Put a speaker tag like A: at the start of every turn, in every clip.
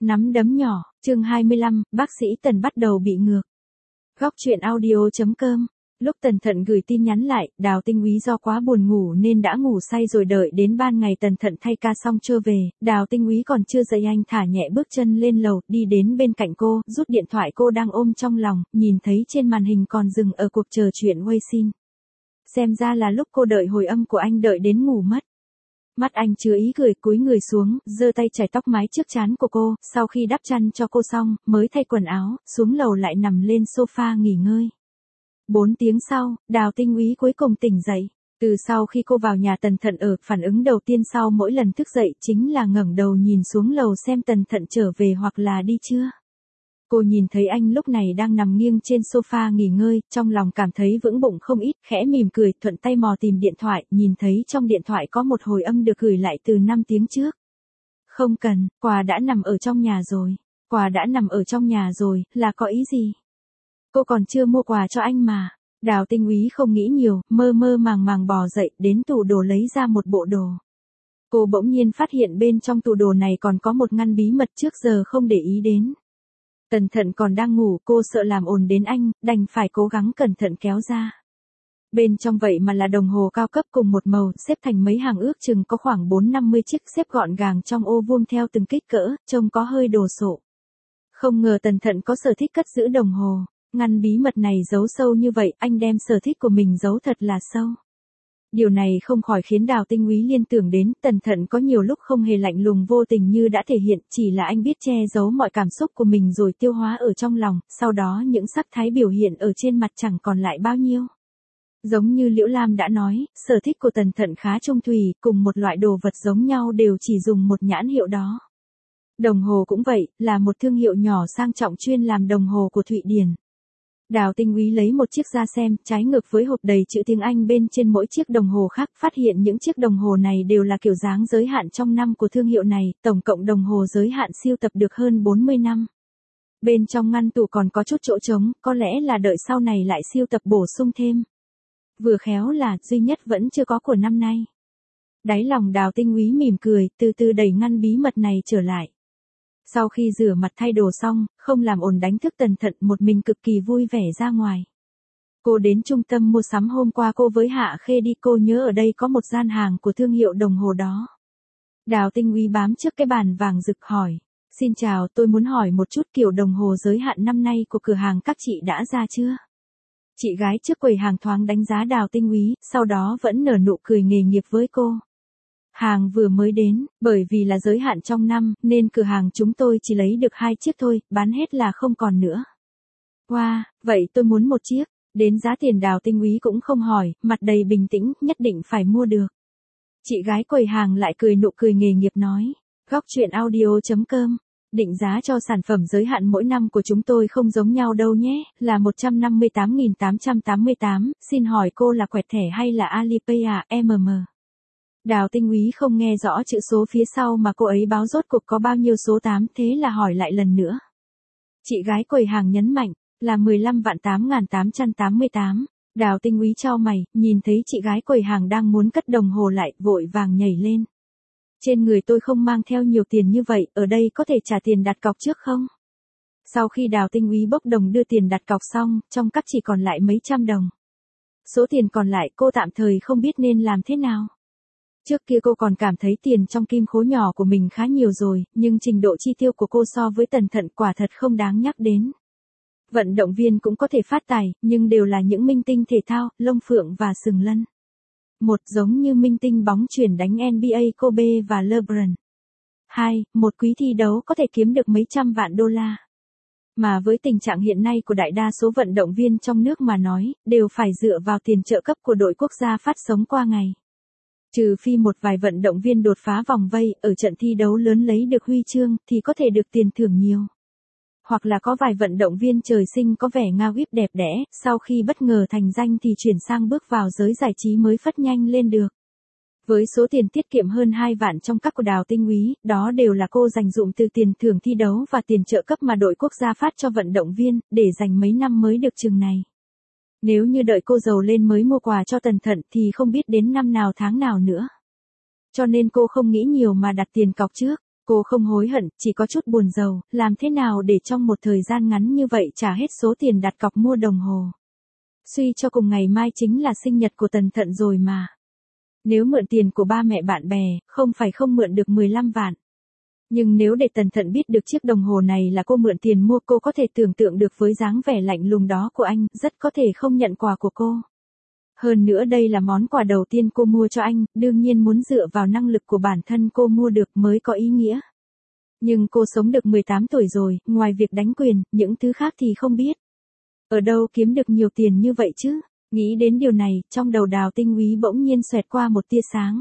A: Nắm đấm nhỏ, chương 25, bác sĩ Tần bắt đầu bị ngược. Góc truyện audio.com. Lúc Tần Thận gửi tin nhắn lại, Đào Tinh Úy do quá buồn ngủ nên đã ngủ say rồi, đợi đến ban ngày Tần Thận thay ca xong trưa về, Đào Tinh Úy còn chưa dậy anh thả nhẹ bước chân lên lầu, đi đến bên cạnh cô, rút điện thoại cô đang ôm trong lòng, nhìn thấy trên màn hình còn dừng ở cuộc trò chuyện Weixin. Xem ra là lúc cô đợi hồi âm của anh đợi đến ngủ mất. Mắt anh chứa ý cười, cúi người xuống, giơ tay chải tóc mái trước trán của cô, sau khi đắp chăn cho cô xong, mới thay quần áo, xuống lầu lại nằm lên sofa nghỉ ngơi. 4 tiếng sau, Đào Tinh Úy cuối cùng tỉnh dậy. Từ sau khi cô vào nhà Tần Thận ở, phản ứng đầu tiên sau mỗi lần thức dậy chính là ngẩng đầu nhìn xuống lầu xem Tần Thận trở về hoặc là đi chưa. Cô nhìn thấy anh lúc này đang nằm nghiêng trên sofa nghỉ ngơi, trong lòng cảm thấy vững bụng không ít, khẽ mỉm cười, thuận tay mò tìm điện thoại, nhìn thấy trong điện thoại có một hồi âm được gửi lại từ 5 tiếng trước. Không cần, quà đã nằm ở trong nhà rồi. Quà đã nằm ở trong nhà rồi, là có ý gì? Cô còn chưa mua quà cho anh mà. Đào Tinh Úy không nghĩ nhiều, mơ mơ màng màng bò dậy, đến tủ đồ lấy ra một bộ đồ. Cô bỗng nhiên phát hiện bên trong tủ đồ này còn có một ngăn bí mật trước giờ không để ý đến. Tần Thận còn đang ngủ, cô sợ làm ồn đến anh, đành phải cố gắng cẩn thận kéo ra. Bên trong vậy mà là đồng hồ cao cấp cùng một màu, xếp thành mấy hàng, ước chừng có khoảng 4-50 chiếc, xếp gọn gàng trong ô vuông theo từng kích cỡ, trông có hơi đồ sộ. Không ngờ Tần Thận có sở thích cất giữ đồng hồ. Ngăn bí mật này giấu sâu như vậy, anh đem sở thích của mình giấu thật là sâu. Điều này không khỏi khiến Đào Tinh Úy liên tưởng đến, Tần Thận có nhiều lúc không hề lạnh lùng vô tình như đã thể hiện, chỉ là anh biết che giấu mọi cảm xúc của mình rồi tiêu hóa ở trong lòng, sau đó những sắc thái biểu hiện ở trên mặt chẳng còn lại bao nhiêu. Giống như Liễu Lam đã nói, sở thích của Tần Thận khá trung thủy, cùng một loại đồ vật giống nhau đều chỉ dùng một nhãn hiệu đó. Đồng hồ cũng vậy, là một thương hiệu nhỏ sang trọng chuyên làm đồng hồ của Thụy Điển. Đào Tinh Úy lấy một chiếc ra xem, trái ngược với hộp đầy chữ tiếng Anh bên trên mỗi chiếc đồng hồ khác, phát hiện những chiếc đồng hồ này đều là kiểu dáng giới hạn trong năm của thương hiệu này, tổng cộng đồng hồ giới hạn sưu tập được hơn 40 năm. Bên trong ngăn tủ còn có chút chỗ trống, có lẽ là đợi sau này lại sưu tập bổ sung thêm. Vừa khéo là duy nhất vẫn chưa có của năm nay. Đáy lòng Đào Tinh Úy mỉm cười, từ từ đẩy ngăn bí mật này trở lại. Sau khi rửa mặt thay đồ xong, không làm ồn đánh thức Tần Thận, một mình cực kỳ vui vẻ ra ngoài. Cô đến trung tâm mua sắm hôm qua cô với Hạ Khê đi, cô nhớ ở đây có một gian hàng của thương hiệu đồng hồ đó. Đào Tinh Úy bám trước cái bàn vàng rực hỏi. Xin chào, tôi muốn hỏi một chút, kiểu đồng hồ giới hạn năm nay của cửa hàng các chị đã ra chưa? Chị gái trước quầy hàng thoáng đánh giá Đào Tinh Úy, sau đó vẫn nở nụ cười nghề nghiệp với cô. Hàng vừa mới đến, bởi vì là giới hạn trong năm, nên cửa hàng chúng tôi chỉ lấy được 2 chiếc thôi, bán hết là không còn nữa. Wow, vậy tôi muốn một chiếc. Đến giá tiền Đào Tinh Úy cũng không hỏi, mặt đầy bình tĩnh, nhất định phải mua được. Chị gái quầy hàng lại cười nụ cười nghề nghiệp nói. Góc truyện audio.com. Định giá cho sản phẩm giới hạn mỗi năm của chúng tôi không giống nhau đâu nhé, là 158.888, xin hỏi cô là quẹt thẻ hay là Alipay à, Đào Tinh Úy không nghe rõ chữ số phía sau mà cô ấy báo rốt cuộc có bao nhiêu số 8, thế là hỏi lại lần nữa. Chị gái quầy hàng nhấn mạnh, là 15.8.888. Đào Tinh Úy chau mày, nhìn thấy chị gái quầy hàng đang muốn cất đồng hồ lại, vội vàng nhảy lên. Trên người tôi không mang theo nhiều tiền như vậy, ở đây có thể trả tiền đặt cọc trước không? Sau khi Đào Tinh Úy bốc đồng đưa tiền đặt cọc xong, trong cắp chỉ còn lại mấy trăm đồng. Số tiền còn lại cô tạm thời không biết nên làm thế nào. Trước kia cô còn cảm thấy tiền trong kim khố nhỏ của mình khá nhiều rồi, nhưng trình độ chi tiêu của cô so với Tần Thận quả thật không đáng nhắc đến. Vận động viên cũng có thể phát tài, nhưng đều là những minh tinh thể thao, Long Phượng và Sừng Lân. Một, giống như minh tinh bóng chuyền đánh NBA Kobe và LeBron. 2, một quý thi đấu có thể kiếm được mấy trăm vạn đô la. Mà với tình trạng hiện nay của đại đa số vận động viên trong nước mà nói, đều phải dựa vào tiền trợ cấp của đội quốc gia phát sống qua ngày. Trừ phi một vài vận động viên đột phá vòng vây, ở trận thi đấu lớn lấy được huy chương, thì có thể được tiền thưởng nhiều. Hoặc là có vài vận động viên trời sinh có vẻ ngao íp đẹp đẽ, sau khi bất ngờ thành danh thì chuyển sang bước vào giới giải trí mới phất nhanh lên được. Với số tiền tiết kiệm hơn 2 vạn trong các của Đào Tinh Úy, đó đều là cô dành dụm từ tiền thưởng thi đấu và tiền trợ cấp mà đội quốc gia phát cho vận động viên, để dành mấy năm mới được chừng này. Nếu như đợi cô giàu lên mới mua quà cho Tần Thận thì không biết đến năm nào tháng nào nữa. Cho nên cô không nghĩ nhiều mà đặt tiền cọc trước. Cô không hối hận, chỉ có chút buồn rầu, làm thế nào để trong một thời gian ngắn như vậy trả hết số tiền đặt cọc mua đồng hồ. Suy cho cùng ngày mai chính là sinh nhật của Tần Thận rồi mà. Nếu mượn tiền của ba mẹ bạn bè, không phải không mượn được 15 vạn. Nhưng nếu để Tần Thận biết được chiếc đồng hồ này là cô mượn tiền mua, cô có thể tưởng tượng được với dáng vẻ lạnh lùng đó của anh, rất có thể không nhận quà của cô. Hơn nữa đây là món quà đầu tiên cô mua cho anh, đương nhiên muốn dựa vào năng lực của bản thân cô mua được mới có ý nghĩa. Nhưng cô sống được 18 tuổi rồi, ngoài việc đánh quyền, những thứ khác thì không biết. Ở đâu kiếm được nhiều tiền như vậy chứ? Nghĩ đến điều này, trong đầu Đào Tinh Úy bỗng nhiên xoẹt qua một tia sáng.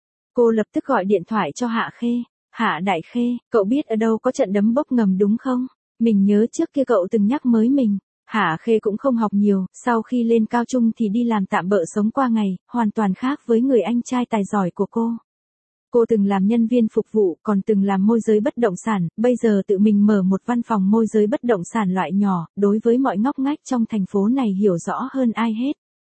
A: Cô lập tức gọi điện thoại cho Hạ Khê. Hạ Đại Khê, cậu biết ở đâu có trận đấm bốc ngầm đúng không? Mình nhớ trước kia cậu từng nhắc mới mình. Hạ Khê cũng không học nhiều, sau khi lên cao trung thì đi làm tạm bợ sống qua ngày, hoàn toàn khác với người anh trai tài giỏi của cô. Cô từng làm nhân viên phục vụ, còn từng làm môi giới bất động sản, bây giờ tự mình mở một văn phòng môi giới bất động sản loại nhỏ, đối với mọi ngóc ngách trong thành phố này hiểu rõ hơn ai hết.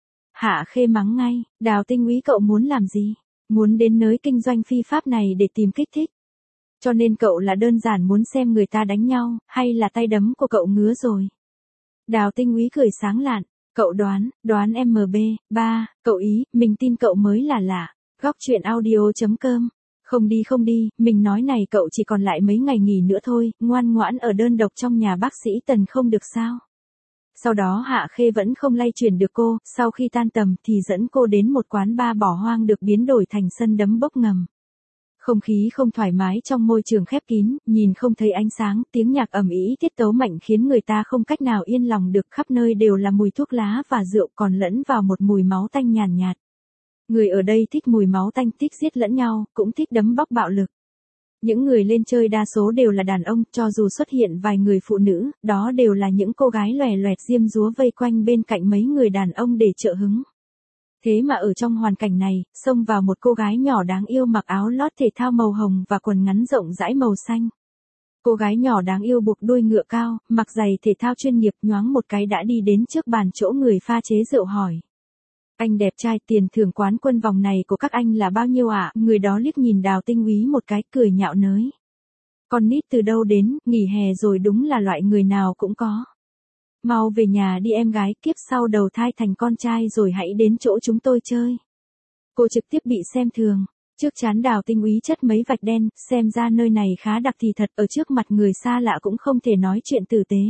A: Hạ Khê mắng ngay, Đào Tinh Úy cậu muốn làm gì? Muốn đến nơi kinh doanh phi pháp này để tìm kích thích. Cho nên cậu là đơn giản muốn xem người ta đánh nhau, hay là tay đấm của cậu ngứa rồi? Đào Tinh Úy cười sáng lạn, cậu đoán MB, cậu ý, mình tin cậu mới là lạ. Góc chuyện audio.com. Không đi, mình nói này cậu chỉ còn lại mấy ngày nghỉ nữa thôi, ngoan ngoãn ở đơn độc trong nhà bác sĩ Tần không được sao? Sau đó Hạ Khê vẫn không lay chuyển được cô, sau khi tan tầm thì dẫn cô đến một quán bar bỏ hoang được biến đổi thành sân đấm bốc ngầm. Không khí không thoải mái trong môi trường khép kín, nhìn không thấy ánh sáng, tiếng nhạc ầm ĩ tiết tấu mạnh khiến người ta không cách nào yên lòng được, khắp nơi đều là mùi thuốc lá và rượu còn lẫn vào một mùi máu tanh nhàn nhạt. Người ở đây thích mùi máu tanh, thích giết lẫn nhau, cũng thích đấm bóc bạo lực. Những người lên chơi đa số đều là đàn ông, cho dù xuất hiện vài người phụ nữ, đó đều là những cô gái lòe loẹt diêm dúa vây quanh bên cạnh mấy người đàn ông để trợ hứng. Thế mà ở trong hoàn cảnh này, xông vào một cô gái nhỏ đáng yêu mặc áo lót thể thao màu hồng và quần ngắn rộng rãi màu xanh. Cô gái nhỏ đáng yêu buộc đuôi ngựa cao, mặc giày thể thao chuyên nghiệp, nhoáng một cái đã đi đến trước bàn chỗ người pha chế rượu hỏi. Anh đẹp trai, tiền thưởng quán quân vòng này của các anh là bao nhiêu ạ? Người đó liếc nhìn Đào Tinh Úy một cái, cười nhạo nới. Con nít từ đâu đến, nghỉ hè rồi đúng là loại người nào cũng có. Mau về nhà đi em gái, kiếp sau đầu thai thành con trai rồi hãy đến chỗ chúng tôi chơi. Cô trực tiếp bị xem thường. Trước trán Đào Tinh Úy chất mấy vạch đen, xem ra nơi này khá đặc thì thật, ở trước mặt người xa lạ cũng không thể nói chuyện tử tế.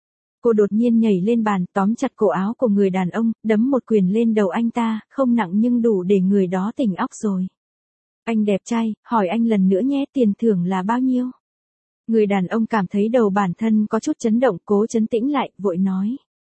A: Cô đột nhiên nhảy lên bàn, tóm chặt cổ áo của người đàn ông, đấm một quyền lên đầu anh ta, không nặng nhưng đủ để người đó tỉnh óc rồi. Anh đẹp trai, hỏi anh lần nữa nhé, tiền thưởng là bao nhiêu? Người đàn ông cảm thấy đầu bản thân có chút chấn động, cố trấn tĩnh lại, vội nói.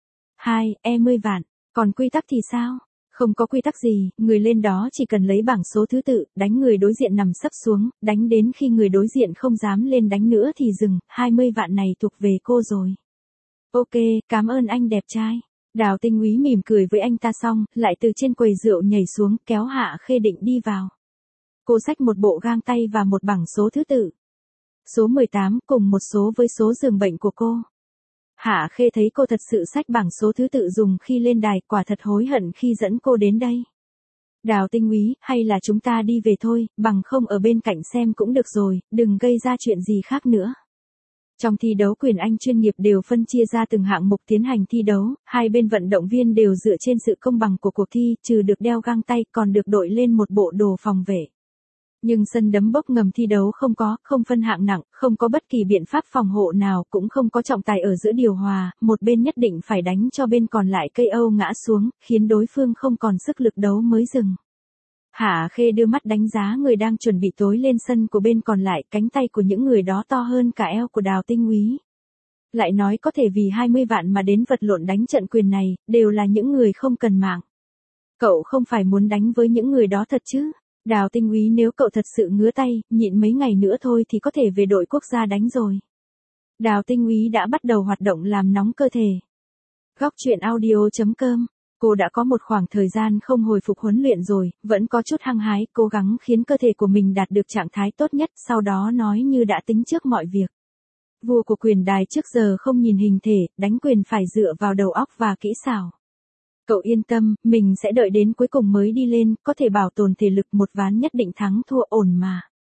A: 20 vạn, còn quy tắc thì sao? Không có quy tắc gì, người lên đó chỉ cần lấy bảng số thứ tự, đánh người đối diện nằm sấp xuống, đánh đến khi người đối diện không dám lên đánh nữa thì dừng, 20 vạn này thuộc về cô rồi. Ok, cảm ơn anh đẹp trai. Đào Tinh Úy mỉm cười với anh ta xong, lại từ trên quầy rượu nhảy xuống, kéo Hạ Khê định đi vào. Cô xách một bộ găng tay và một bảng số thứ tự. Số 18 cùng một số với số giường bệnh của cô. Hạ Khê thấy cô thật sự xách bảng số thứ tự dùng khi lên đài, quả thật hối hận khi dẫn cô đến đây. Đào Tinh Úy, hay là chúng ta đi về thôi, bằng không ở bên cạnh xem cũng được rồi, đừng gây ra chuyện gì khác nữa. Trong thi đấu quyền Anh chuyên nghiệp đều phân chia ra từng hạng mục tiến hành thi đấu, hai bên vận động viên đều dựa trên sự công bằng của cuộc thi, trừ được đeo găng tay còn được đội lên một bộ đồ phòng vệ. Nhưng sân đấm bốc ngầm thi đấu không phân hạng nặng, không có bất kỳ biện pháp phòng hộ nào, cũng không có trọng tài ở giữa điều hòa, một bên nhất định phải đánh cho bên còn lại KO ngã xuống, khiến đối phương không còn sức lực đấu mới dừng. Hạ Khê đưa mắt đánh giá người đang chuẩn bị tối lên sân của bên còn lại, cánh tay của những người đó to hơn cả eo của Đào Tinh Úy. Lại nói có thể vì 20 vạn mà đến vật lộn đánh trận quyền này, đều là những người không cần mạng. Cậu không phải muốn đánh với những người đó thật chứ? Đào Tinh Úy, nếu cậu thật sự ngứa tay, nhịn mấy ngày nữa thôi thì có thể về đội quốc gia đánh rồi. Đào Tinh Úy đã bắt đầu hoạt động làm nóng cơ thể. Góc chuyện audio.com. Cô đã có một khoảng thời gian không hồi phục huấn luyện rồi, vẫn có chút hăng hái, cố gắng khiến cơ thể của mình đạt được trạng thái tốt nhất, sau đó nói như đã tính trước mọi việc. Vua của quyền đài trước giờ không nhìn hình thể, đánh quyền phải dựa vào đầu óc và kỹ xảo. Cậu yên tâm, mình sẽ đợi đến cuối cùng mới đi lên, có thể bảo tồn thể lực, một ván nhất định thắng thua ổn mà.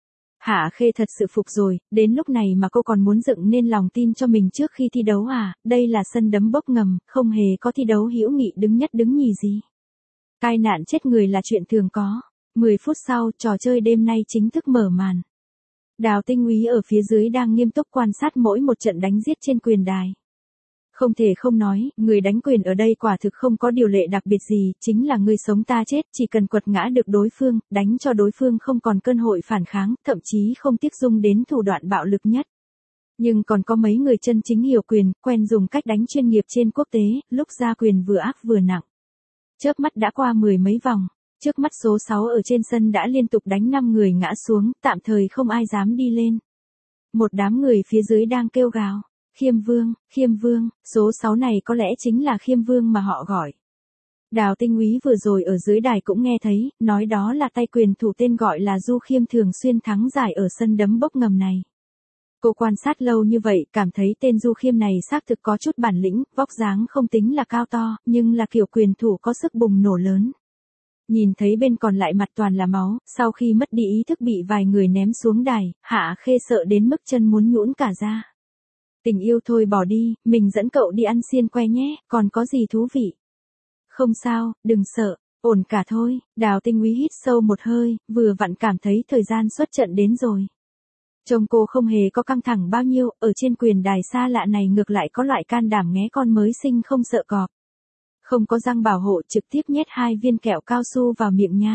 A: Hạ Khê thật sự phục rồi, đến lúc này mà cô còn muốn dựng nên lòng tin cho mình trước khi thi đấu à, đây là sân đấm bốc ngầm, không hề có thi đấu hữu nghị đứng nhất đứng nhì gì. Tai nạn chết người là chuyện thường có. 10 phút sau, trò chơi đêm nay chính thức mở màn. Đào Tinh Úy ở phía dưới đang nghiêm túc quan sát mỗi một trận đánh giết trên quyền đài. Không thể không nói, người đánh quyền ở đây quả thực không có điều lệ đặc biệt gì, chính là ngươi sống ta chết, chỉ cần quật ngã được đối phương, đánh cho đối phương không còn cơ hội phản kháng, thậm chí không tiếc dung đến thủ đoạn bạo lực nhất. Nhưng còn có mấy người chân chính hiểu quyền, quen dùng cách đánh chuyên nghiệp trên quốc tế, lúc ra quyền vừa ác vừa nặng. Chớp mắt đã qua 10 mấy vòng, trước mắt số 6 ở trên sân đã liên tục đánh 5 người ngã xuống, tạm thời không ai dám đi lên. Một đám người phía dưới đang kêu gào. Khiêm Vương, số 6 này có lẽ chính là Khiêm Vương mà họ gọi. Đào Tinh Úy vừa rồi ở dưới đài cũng nghe thấy, nói đó là tay quyền thủ tên gọi là Du Khiêm thường xuyên thắng giải ở sân đấm bốc ngầm này. Cô quan sát lâu như vậy, cảm thấy tên Du Khiêm này xác thực có chút bản lĩnh, vóc dáng không tính là cao to, nhưng là kiểu quyền thủ có sức bùng nổ lớn. Nhìn thấy bên còn lại mặt toàn là máu, sau khi mất đi ý thức bị vài người ném xuống đài, Hạ Khê sợ đến mức chân muốn nhũn cả ra. Tình yêu thôi bỏ đi, mình dẫn cậu đi ăn xiên que nhé, còn có gì thú vị. Không sao, đừng sợ, ổn cả thôi. Đào Tinh Úy hít sâu một hơi, vừa vặn cảm thấy thời gian xuất trận đến rồi. Trông cô không hề có căng thẳng bao nhiêu, ở trên quyền đài xa lạ này ngược lại có loại can đảm nghé con mới sinh không sợ cọp. Không có răng bảo hộ, trực tiếp nhét 2 viên kẹo cao su vào miệng nhai.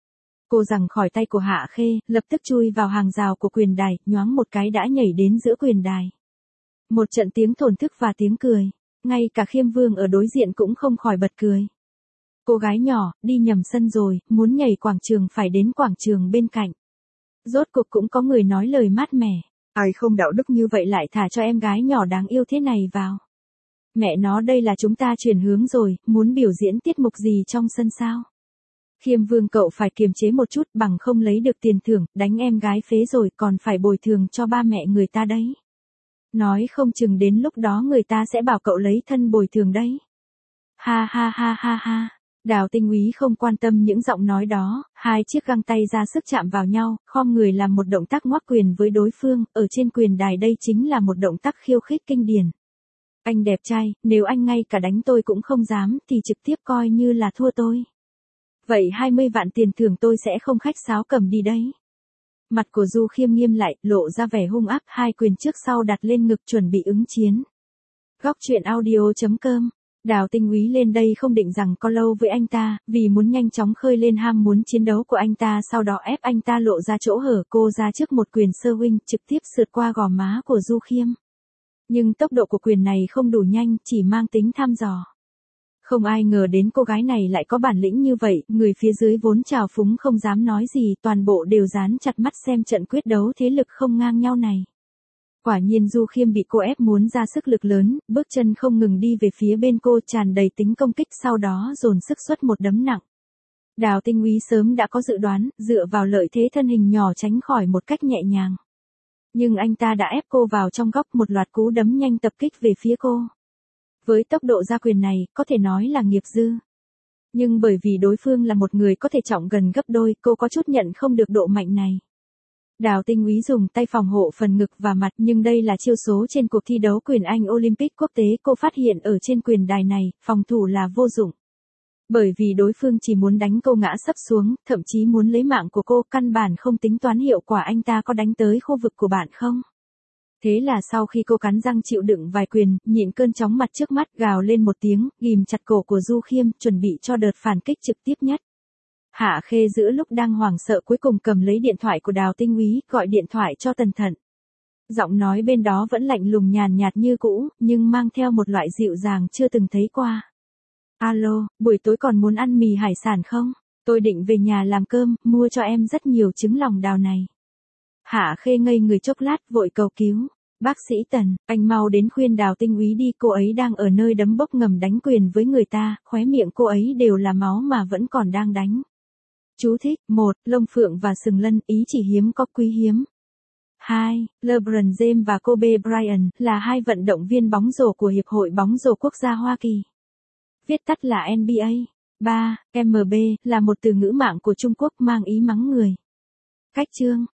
A: Cô giằng khỏi tay của Hạ Khê, lập tức chui vào hàng rào của quyền đài, nhoáng một cái đã nhảy đến giữa quyền đài. Một trận tiếng thổn thức và tiếng cười. Ngay cả Khiêm Vương ở đối diện cũng không khỏi bật cười. Cô gái nhỏ, đi nhầm sân rồi, muốn nhảy quảng trường phải đến quảng trường bên cạnh. Rốt cuộc cũng có người nói lời mát mẻ. Ai không đạo đức như vậy lại thả cho em gái nhỏ đáng yêu thế này vào. Mẹ nó đây là chúng ta chuyển hướng rồi, muốn biểu diễn tiết mục gì trong sân sao? Khiêm Vương cậu phải kiềm chế một chút bằng không lấy được tiền thưởng, đánh em gái phế rồi còn phải bồi thường cho ba mẹ người ta đấy. Nói không chừng đến lúc đó người ta sẽ bảo cậu lấy thân bồi thường đấy. Ha ha ha ha ha. Đào Tinh Úy không quan tâm những giọng nói đó, 2 chiếc găng tay ra sức chạm vào nhau, khom người làm một động tác ngoắc quyền với đối phương, ở trên quyền đài đây chính là một động tác khiêu khích kinh điển. Anh đẹp trai, nếu anh ngay cả đánh tôi cũng không dám thì trực tiếp coi như là thua tôi. Vậy 20 vạn tiền thưởng tôi sẽ không khách sáo cầm đi đấy. Mặt của Du Khiêm nghiêm lại, lộ ra vẻ hung ác, 2 quyền trước sau đặt lên ngực chuẩn bị ứng chiến. Góc truyện audio.com. Đào Tinh Úy lên đây không định rằng có lâu với anh ta, vì muốn nhanh chóng khơi lên ham muốn chiến đấu của anh ta, sau đó ép anh ta lộ ra chỗ hở, cô ra trước một quyền sơ huynh, trực tiếp sượt qua gò má của Du Khiêm. Nhưng tốc độ của quyền này không đủ nhanh, chỉ mang tính thăm dò. Không ai ngờ đến cô gái này lại có bản lĩnh như vậy, người phía dưới vốn trào phúng không dám nói gì, toàn bộ đều dán chặt mắt xem trận quyết đấu thế lực không ngang nhau này. Quả nhiên Du Khiêm bị cô ép muốn ra sức lực lớn, bước chân không ngừng đi về phía bên cô tràn đầy tính công kích, sau đó dồn sức xuất một đấm nặng. Đào Tinh Úy sớm đã có dự đoán, dựa vào lợi thế thân hình nhỏ tránh khỏi một cách nhẹ nhàng. Nhưng anh ta đã ép cô vào trong góc, một loạt cú đấm nhanh tập kích về phía cô. Với tốc độ ra quyền này, có thể nói là nghiệp dư. Nhưng bởi vì đối phương là một người có thể trọng gần gấp đôi, cô có chút nhận không được độ mạnh này. Đào Tinh Úy dùng tay phòng hộ phần ngực và mặt, nhưng đây là chiêu số trên cuộc thi đấu quyền Anh Olympic quốc tế, cô phát hiện ở trên quyền đài này, phòng thủ là vô dụng. Bởi vì đối phương chỉ muốn đánh cô ngã sấp xuống, thậm chí muốn lấy mạng của cô, căn bản không tính toán hiệu quả anh ta có đánh tới khu vực của bạn không. Thế là sau khi cô cắn răng chịu đựng vài quyền, nhịn cơn chóng mặt trước mắt, gào lên một tiếng, ghim chặt cổ của Du Khiêm, chuẩn bị cho đợt phản kích trực tiếp nhất. Hạ Khê giữa lúc đang hoảng sợ cuối cùng cầm lấy điện thoại của Đào Tinh Úy, gọi điện thoại cho Tần Thận. Giọng nói bên đó vẫn lạnh lùng nhàn nhạt như cũ, nhưng mang theo một loại dịu dàng chưa từng thấy qua. Alo, buổi tối còn muốn ăn mì hải sản không? Tôi định về nhà làm cơm, mua cho em rất nhiều trứng lòng đào này. Hạ Khê ngây người chốc lát, vội cầu cứu. Bác sĩ Tần, anh mau đến khuyên Đào Tinh Úy đi, cô ấy đang ở nơi đấm bốc ngầm đánh quyền với người ta, khóe miệng cô ấy đều là máu mà vẫn còn đang đánh. Chú thích: 1. Lông phượng và sừng lân, ý chỉ hiếm có quý hiếm. 2. LeBron James và Kobe Bryant là 2 vận động viên bóng rổ của Hiệp hội bóng rổ quốc gia Hoa Kỳ. Viết tắt là NBA. 3. MB là một từ ngữ mạng của Trung Quốc mang ý mắng người. Cách chương